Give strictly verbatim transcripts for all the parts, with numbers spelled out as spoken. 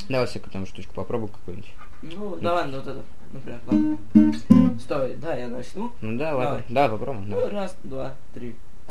Давай всякую там штучку попробуй какую-нибудь. Ну, давай, ну вот это, например, ладно. Стой, да, я начну. Ну да, ладно. Давай. Давай попробуем. Ну, Давай. раз, два, три.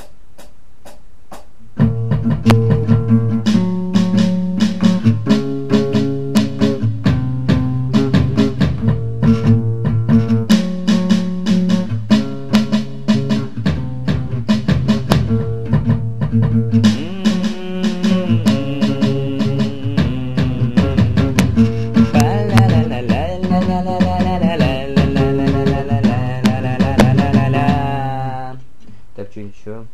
Так, что еще?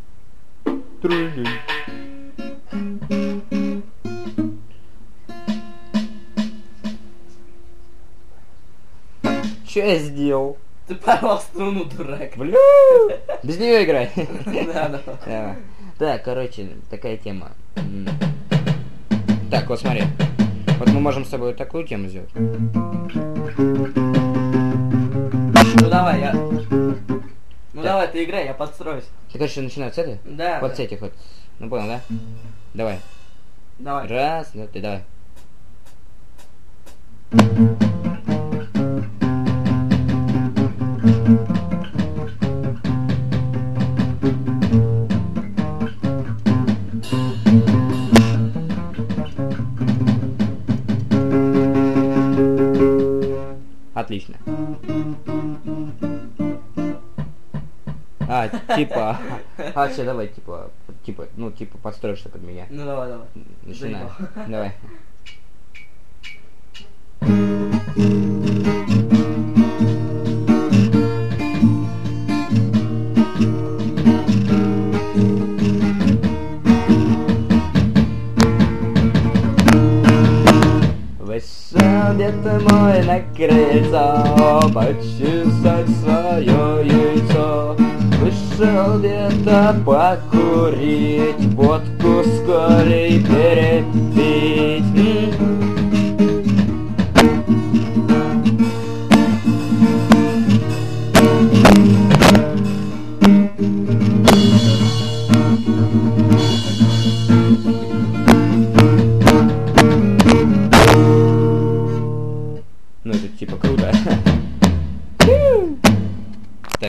Че я сделал? Ты порвал струну, дурак. Блю! Без нее играй. Да, да. Давай. Так, короче, такая тема. М. Так, вот смотри. Вот мы можем с тобой вот такую тему сделать. Ну давай, я... Ну давай, ты играй, я подстроюсь. Ты, короче, начинаешь с этой? Да. Вот да. с этих вот. Ну понял, да? Давай. Давай. Раз, два, три, давай. Отлично. А, типа... А, все, давай, типа, типа, ну, типа, подстроишься под меня. Ну давай, давай. Начинай. Заебал. Давай. Вышел где-то мой на крыльцо почесать свое яйцо. Вышел где-то покурить, водку с колей перепить.